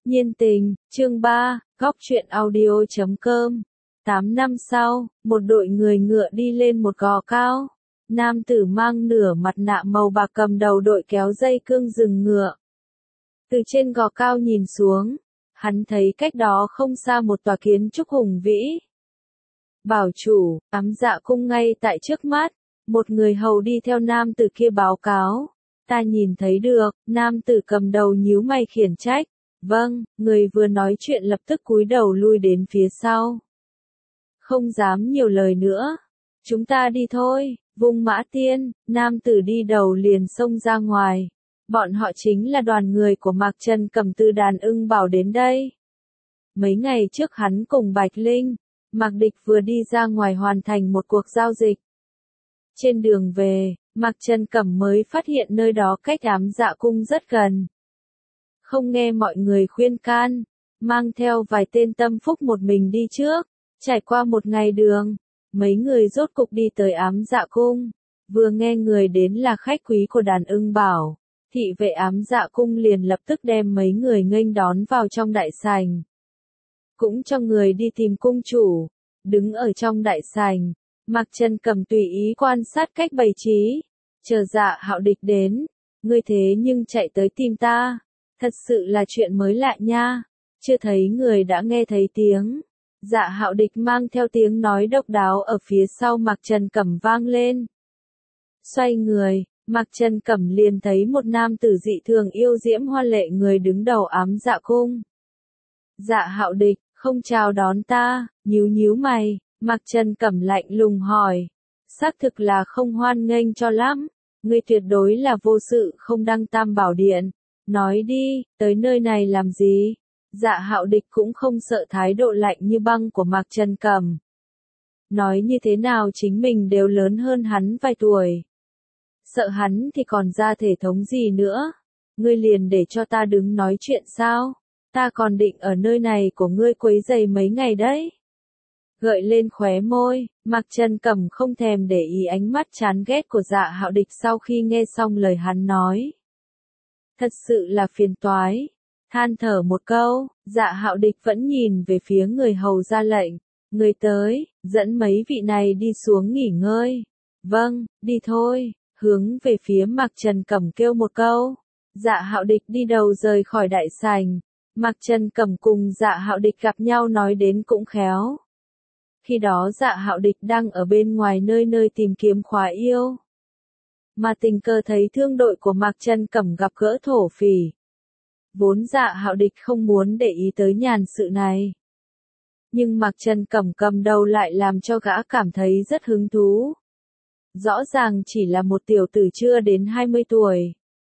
Nhiên tình, chương 3, góc truyện audio.com. 8 năm sau, một đội người ngựa đi lên một gò cao. Nam tử mang nửa mặt nạ màu bạc cầm đầu đội kéo dây cương dừng ngựa. Từ trên gò cao nhìn xuống, hắn thấy cách đó không xa một tòa kiến trúc hùng vĩ. Bảo chủ, ám dạ cung ngay tại trước mắt, một người hầu đi theo nam tử kia báo cáo. Ta nhìn thấy được, nam tử cầm đầu nhíu mày khiển trách. Vâng, người vừa nói chuyện lập tức cúi đầu lui đến phía sau. Không dám nhiều lời nữa. Chúng ta đi thôi, vung mã tiên, nam tử đi đầu liền xông ra ngoài. Bọn họ chính là đoàn người của Mạc Trần Cẩm từ đàn ưng bảo đến đây. Mấy ngày trước hắn cùng Bạch Linh, Mạc Địch vừa đi ra ngoài hoàn thành một cuộc giao dịch. Trên đường về, Mạc Trần Cẩm mới phát hiện nơi đó cách ám dạ cung rất gần. Không nghe mọi người khuyên can, mang theo vài tên tâm phúc một mình đi trước, trải qua một ngày đường, mấy người rốt cục đi tới ám dạ cung, vừa nghe người đến là khách quý của đàn ưng bảo, thị vệ ám dạ cung liền lập tức đem mấy người nghênh đón vào trong đại sảnh. Cũng cho người đi tìm cung chủ, đứng ở trong đại sảnh, Mạc Trần Cẩm tùy ý quan sát cách bày trí, chờ Dạ Hạo Địch đến, ngươi thế nhưng chạy tới tìm ta. Thật sự là chuyện mới lạ nha, chưa thấy người đã nghe thấy tiếng. Dạ Hạo Địch mang theo tiếng nói độc đáo ở phía sau Mạc Trần Cẩm vang lên. Xoay người, Mạc Trần Cẩm liền thấy một nam tử dị thường yêu diễm hoa lệ người đứng đầu ám dạ cung. Dạ Hạo Địch, không chào đón ta, nhíu nhíu mày, Mạc Trần Cẩm lạnh lùng hỏi. Xác thực là không hoan nghênh cho lắm, ngươi tuyệt đối là vô sự không đăng tam bảo điện. Nói đi, tới nơi này làm gì? Dạ Hạo Địch cũng không sợ thái độ lạnh như băng của Mạc Trần Cẩm. Nói như thế nào chính mình đều lớn hơn hắn vài tuổi. Sợ hắn thì còn ra thể thống gì nữa? Ngươi liền để cho ta đứng nói chuyện sao? Ta còn định ở nơi này của ngươi quấy rầy mấy ngày đấy. Gợi lên khóe môi, Mạc Trần Cẩm không thèm để ý ánh mắt chán ghét của Dạ Hạo Địch sau khi nghe xong lời hắn nói. Thật sự là phiền toái. Than thở một câu, Dạ Hạo Địch vẫn nhìn về phía người hầu ra lệnh. Người tới, dẫn mấy vị này đi xuống nghỉ ngơi. Vâng, đi thôi, hướng về phía Mạc Trần Cẩm kêu một câu. Dạ Hạo Địch đi đầu rời khỏi đại sảnh. Mạc Trần Cẩm cùng Dạ Hạo Địch gặp nhau nói đến cũng khéo. Khi đó Dạ Hạo Địch đang ở bên ngoài nơi nơi tìm kiếm khóa yêu. Mà tình cờ thấy thương đội của Mạc Trần Cẩm gặp gỡ thổ phỉ. Vốn Dạ Hạo Địch không muốn để ý tới nhàn sự này. Nhưng Mạc Trần Cẩm cầm đầu lại làm cho gã cảm thấy rất hứng thú. Rõ ràng chỉ là một tiểu tử chưa đến 20 tuổi.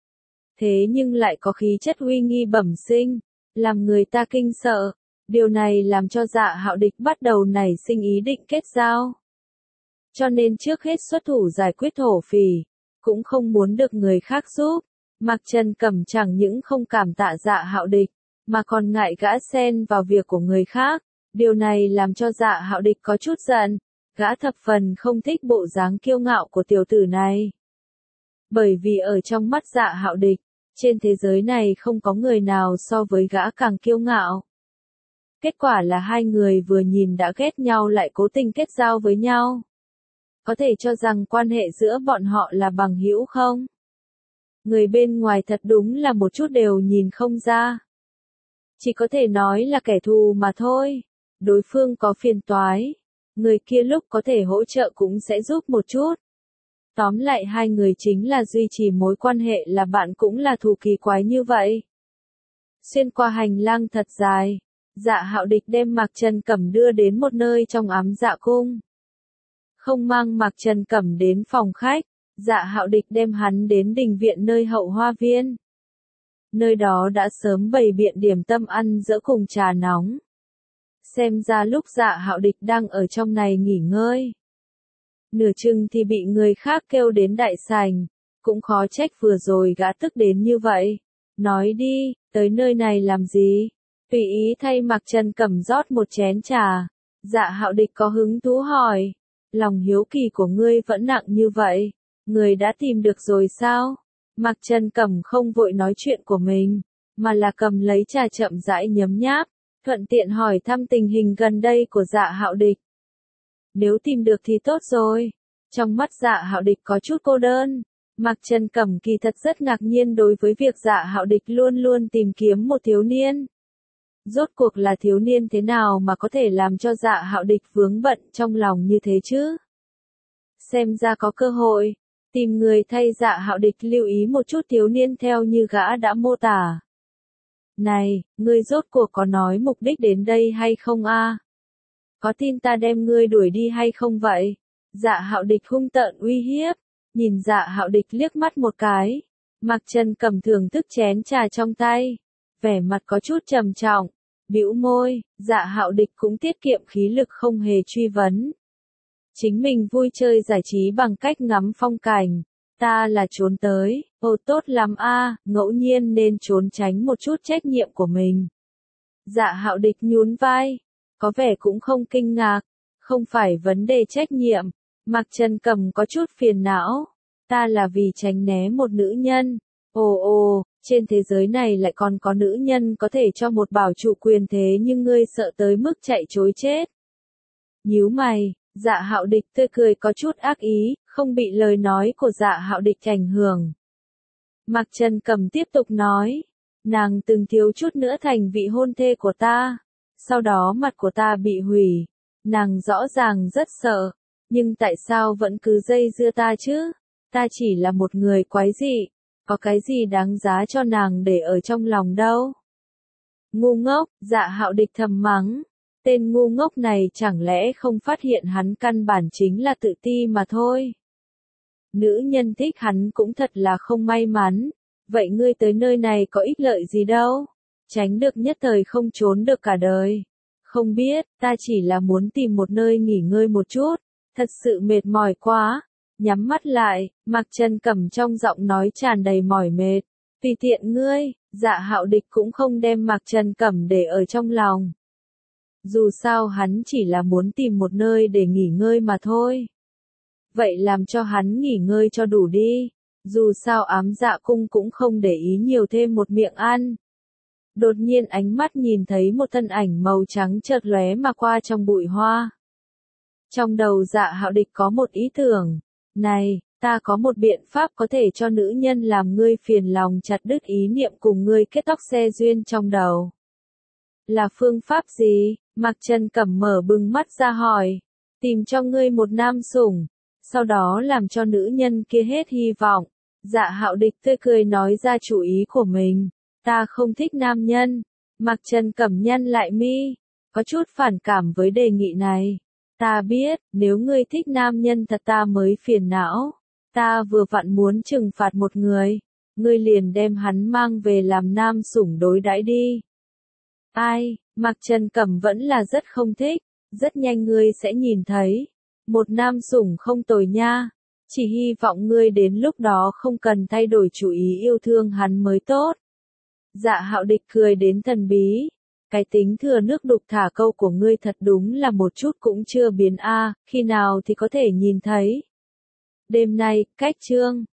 Thế nhưng lại có khí chất uy nghi bẩm sinh, làm người ta kinh sợ. Điều này làm cho Dạ Hạo Địch bắt đầu nảy sinh ý định kết giao. Cho nên trước hết xuất thủ giải quyết thổ phỉ. Cũng không muốn được người khác giúp. Mạc Trần Cẩm chẳng những không cảm tạ Dạ Hạo Địch, mà còn ngại gã xen vào việc của người khác. Điều này làm cho Dạ Hạo Địch có chút giận. Gã thập phần không thích bộ dáng kiêu ngạo của tiểu tử này. Bởi vì ở trong mắt Dạ Hạo Địch, trên thế giới này không có người nào so với gã càng kiêu ngạo. Kết quả là hai người vừa nhìn đã ghét nhau lại cố tình kết giao với nhau. Có thể cho rằng quan hệ giữa bọn họ là bằng hữu không? Người bên ngoài thật đúng là một chút đều nhìn không ra. Chỉ có thể nói là kẻ thù mà thôi. Đối phương có phiền toái. Người kia lúc có thể hỗ trợ cũng sẽ giúp một chút. Tóm lại hai người chính là duy trì mối quan hệ là bạn cũng là thù kỳ quái như vậy. Xuyên qua hành lang thật dài, Dạ Hạo Địch đem Mạc Trần Cẩm đưa đến một nơi trong ám dạ cung. Không mang Mạc Trần Cẩm đến phòng khách, Dạ Hạo Địch đem hắn đến đình viện nơi hậu hoa viên. Nơi đó đã sớm bày biện điểm tâm ăn dỡ cùng trà nóng. Xem ra lúc Dạ Hạo Địch đang ở trong này nghỉ ngơi. Nửa chừng thì bị người khác kêu đến đại sảnh, cũng khó trách vừa rồi gã tức đến như vậy. Nói đi, tới nơi này làm gì? Tùy ý thay Mạc Trần Cẩm rót một chén trà. Dạ Hạo Địch có hứng thú hỏi. Lòng hiếu kỳ của ngươi vẫn nặng như vậy. Ngươi đã tìm được rồi sao? Mạc Trần Cẩm không vội nói chuyện của mình, mà là cầm lấy trà chậm rãi nhấm nháp, thuận tiện hỏi thăm tình hình gần đây của Dạ Hạo Địch. Nếu tìm được thì tốt rồi. Trong mắt Dạ Hạo Địch có chút cô đơn. Mạc Trần Cẩm kỳ thật rất ngạc nhiên đối với việc Dạ Hạo Địch luôn luôn tìm kiếm một thiếu niên. Rốt cuộc là thiếu niên thế nào mà có thể làm cho Dạ Hạo Địch vướng bận trong lòng như thế chứ? Xem ra có cơ hội, tìm người thay Dạ Hạo Địch lưu ý một chút thiếu niên theo như gã đã mô tả. Này, ngươi rốt cuộc có nói mục đích đến đây hay không a? Có tin ta đem ngươi đuổi đi hay không vậy? Dạ Hạo Địch hung tợn uy hiếp, nhìn Dạ Hạo Địch liếc mắt một cái. Mạc Trần cầm thưởng thức chén trà trong tay, vẻ mặt có chút trầm trọng, bĩu môi. Dạ Hạo Địch cũng tiết kiệm khí lực không hề truy vấn. Chính mình vui chơi giải trí bằng cách ngắm phong cảnh. Ta là trốn tới, ồ tốt lắm a, ngẫu nhiên nên trốn tránh một chút trách nhiệm của mình. Dạ Hạo Địch nhún vai, có vẻ cũng không kinh ngạc, không phải vấn đề trách nhiệm. Mạc Trần cầm có chút phiền não, ta là vì tránh né một nữ nhân. Ồ, trên thế giới này lại còn có nữ nhân có thể cho một bảo trụ quyền thế nhưng ngươi sợ tới mức chạy trối chết. Nhíu mày, Dạ Hạo Địch tươi cười có chút ác ý, không bị lời nói của Dạ Hạo Địch ảnh hưởng. Mạc Trần cầm tiếp tục nói, nàng từng thiếu chút nữa thành vị hôn thê của ta, sau đó mặt của ta bị hủy, nàng rõ ràng rất sợ, nhưng tại sao vẫn cứ dây dưa ta chứ? Ta chỉ là một người quái dị, có cái gì đáng giá cho nàng để ở trong lòng đâu? Ngu ngốc, Dạ Hạo Địch thầm mắng. Tên ngu ngốc này chẳng lẽ không phát hiện hắn căn bản chính là tự ti mà thôi. Nữ nhân thích hắn cũng thật là không may mắn. Vậy ngươi tới nơi này có ích lợi gì đâu? Tránh được nhất thời không trốn được cả đời. Không biết, ta chỉ là muốn tìm một nơi nghỉ ngơi một chút. Thật sự mệt mỏi quá. Nhắm mắt lại, Mạc Trần cầm trong giọng nói tràn đầy mỏi mệt. Tùy tiện ngươi, Dạ Hạo Địch cũng không đem Mạc Trần Cẩm để ở trong lòng. Dù sao hắn chỉ là muốn tìm một nơi để nghỉ ngơi mà thôi. Vậy làm cho hắn nghỉ ngơi cho đủ đi. Dù sao Ám Dạ Cung cũng không để ý nhiều thêm một miệng ăn. Đột nhiên ánh mắt nhìn thấy một thân ảnh màu trắng chợt lóe mà qua trong bụi hoa. Trong đầu Dạ Hạo Địch có một ý tưởng. Này, ta có một biện pháp có thể cho nữ nhân làm ngươi phiền lòng chặt đứt ý niệm cùng ngươi kết tóc xe duyên trong đầu. Là phương pháp gì? Mạc Trần Cẩm mở bừng mắt ra hỏi. Tìm cho ngươi một nam sủng, sau đó làm cho nữ nhân kia hết hy vọng. Dạ Hạo Địch tươi cười nói ra chủ ý của mình. Ta không thích nam nhân. Mạc Trần Cẩm nhăn lại mi, có chút phản cảm với đề nghị này. Ta biết, nếu ngươi thích nam nhân thật ta mới phiền não. Ta vừa vặn muốn trừng phạt một người. Ngươi liền đem hắn mang về làm nam sủng đối đãi đi. Ai, Mạc Trần Cẩm vẫn là rất không thích. Rất nhanh ngươi sẽ nhìn thấy. Một nam sủng không tồi nha. Chỉ hy vọng ngươi đến lúc đó không cần thay đổi chủ ý yêu thương hắn mới tốt. Dạ Hạo Địch cười đến thần bí. Cái tính thừa nước đục thả câu của ngươi thật đúng là một chút cũng chưa biến a, khi nào thì có thể nhìn thấy. Đêm nay, cách chương